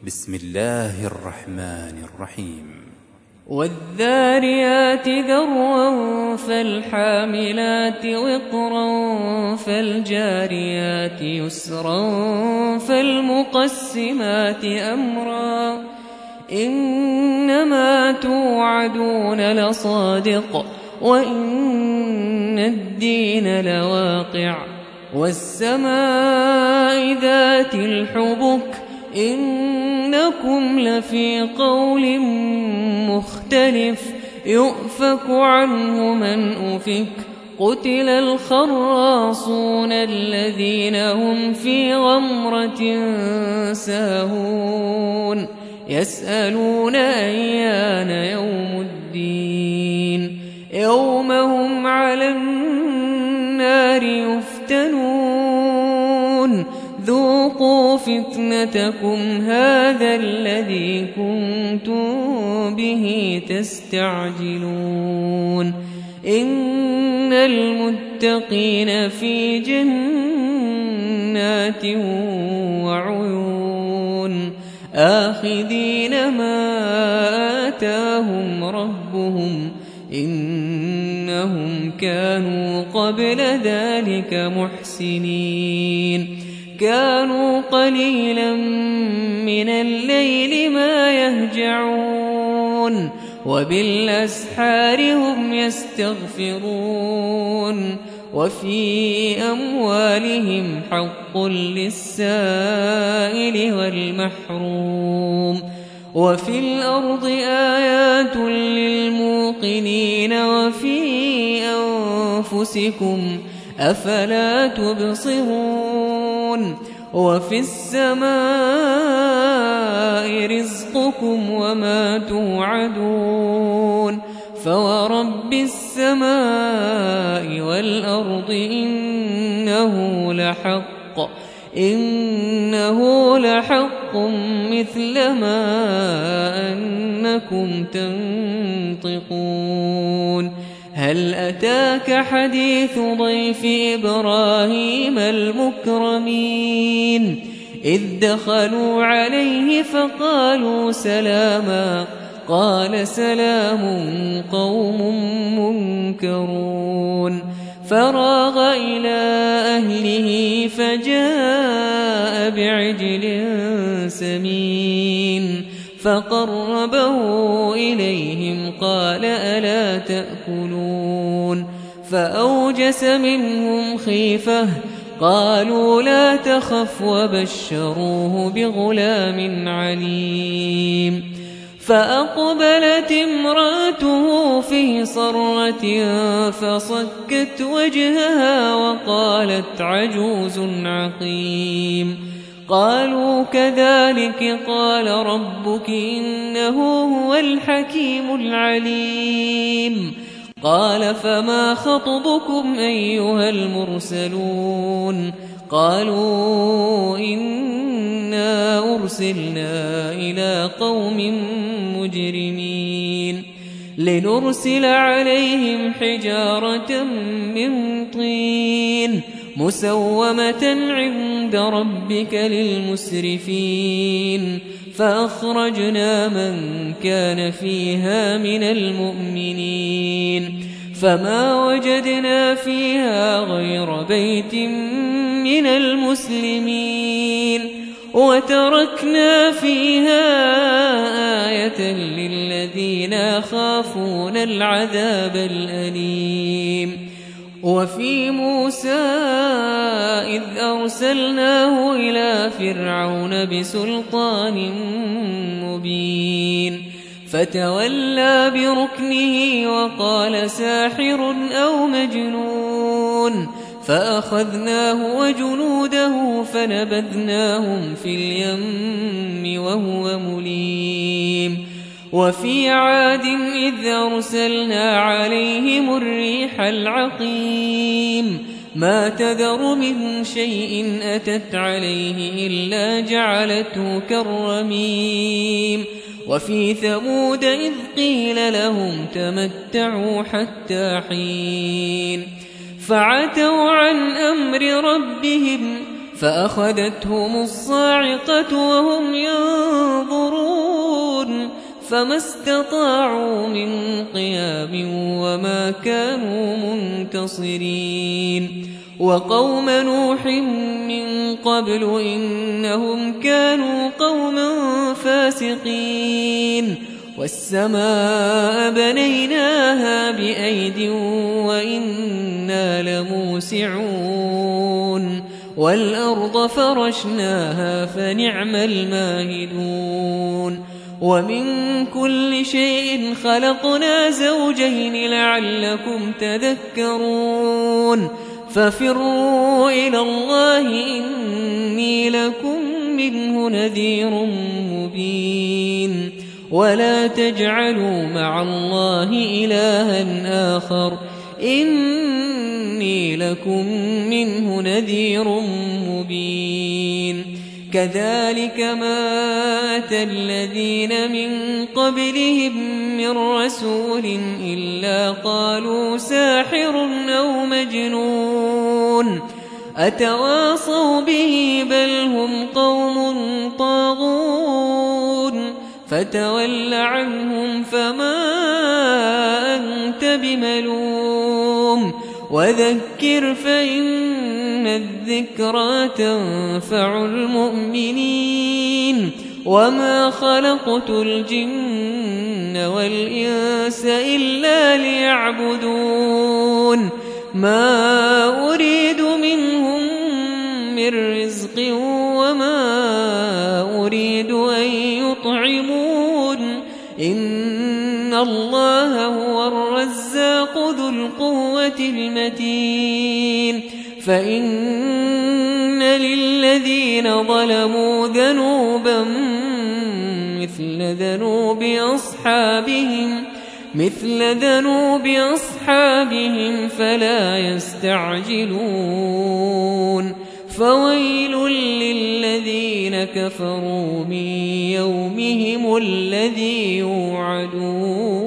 بسم الله الرحمن الرحيم والذاريات ذروا فالحاملات وقرا فالجاريات يسرا فالمقسمات أمرا إنما توعدون لصادق وإن الدين لواقع والسماء ذات الحبك إنكم لفي قول مختلف يؤفك عنه من أفك قتل الخراصون الذين هم في غمرة ساهون يسألون أيان يوم الدين يوم هم على النار يفتنون ذوقوا فتنتكم هذا الذي كنتم به تستعجلون إن المتقين في جنات وعيون آخذين ما آتاهم ربهم إنهم كانوا قبل ذلك محسنين كانوا قليلا من الليل ما يهجعون وبالأسحار هم يستغفرون وفي أموالهم حق للسائل والمحروم وفي الأرض آيات للموقنين وفي أنفسكم أفلا تبصرون وفي السماء رزقكم وما توعدون فورب السماء والأرض إنه لحق مثل ما أنكم تنطقون هل أتاك حديث ضيف إبراهيم المكرمين إذ دخلوا عليه فقالوا سلاما قال سلام قوم منكرون فراغ إلى أهله فجاء بعجل سمين فقربه إليهم قال ألا تأكلون فأوجس منهم خيفة قالوا لا تخف وبشروه بغلام عليم فأقبلت امرأته في صرة فصكت وجهها وقالت عجوز عقيم قالوا كذلك قال ربك إنه هو الحكيم العليم قال فما خطبكم أيها المرسلون قالوا إنا أرسلنا إلى قوم مجرمين لنرسل عليهم حجارة من طين مسومة عند ربك للمسرفين فأخرجنا من كان فيها من المؤمنين فما وجدنا فيها غير بيت من المسلمين وتركنا فيها آية للذين يخافون العذاب الأليم وفي موسى إذ أرسلناه إلى فرعون بسلطان مبين فتولى بركنه وقال ساحر أو مجنون فأخذناه وجنوده فنبذناهم في اليم وهو مليم وفي عاد إذ أرسلنا عليهم الريح العقيم ما تذر من شيء أتت عليه إلا جعلته كالرميم وفي ثمود إذ قيل لهم تمتعوا حتى حين فعتوا عن أمر ربهم فأخذتهم الصاعقة وهم ينظرون فما استطاعوا من قيام وما كانوا منتصرين وقوم نوح من قبل إنهم كانوا قوما فاسقين والسماء بنيناها بأيد وإنا لموسعون والأرض فرشناها فنعم الماهدون ومن كل شيء خلقنا زوجين لعلكم تذكرون ففروا إلى الله إني لكم منه نذير مبين ولا تجعلوا مع الله إلها آخر إني لكم منه نذير مبين كذلك ما أتى الذين من قبلهم من رسول إلا قالوا ساحر أو مجنون أتواصوا به بل هم قوم طاغون فتول عنهم فما أنت بملوم وذكر فإن الذكرى تنفع المؤمنين وما خلقت الجن والإنس إلا ليعبدون ما أريد منهم من رزق وما أريد أن يطعمون إن الله هو الرزاق ذو القوة المتين فإن للذين ظلموا ذنوبا مثل ذنوب أصحابهم فلا يستعجلون فويل للذين كفروا من يومهم الذي يوعدون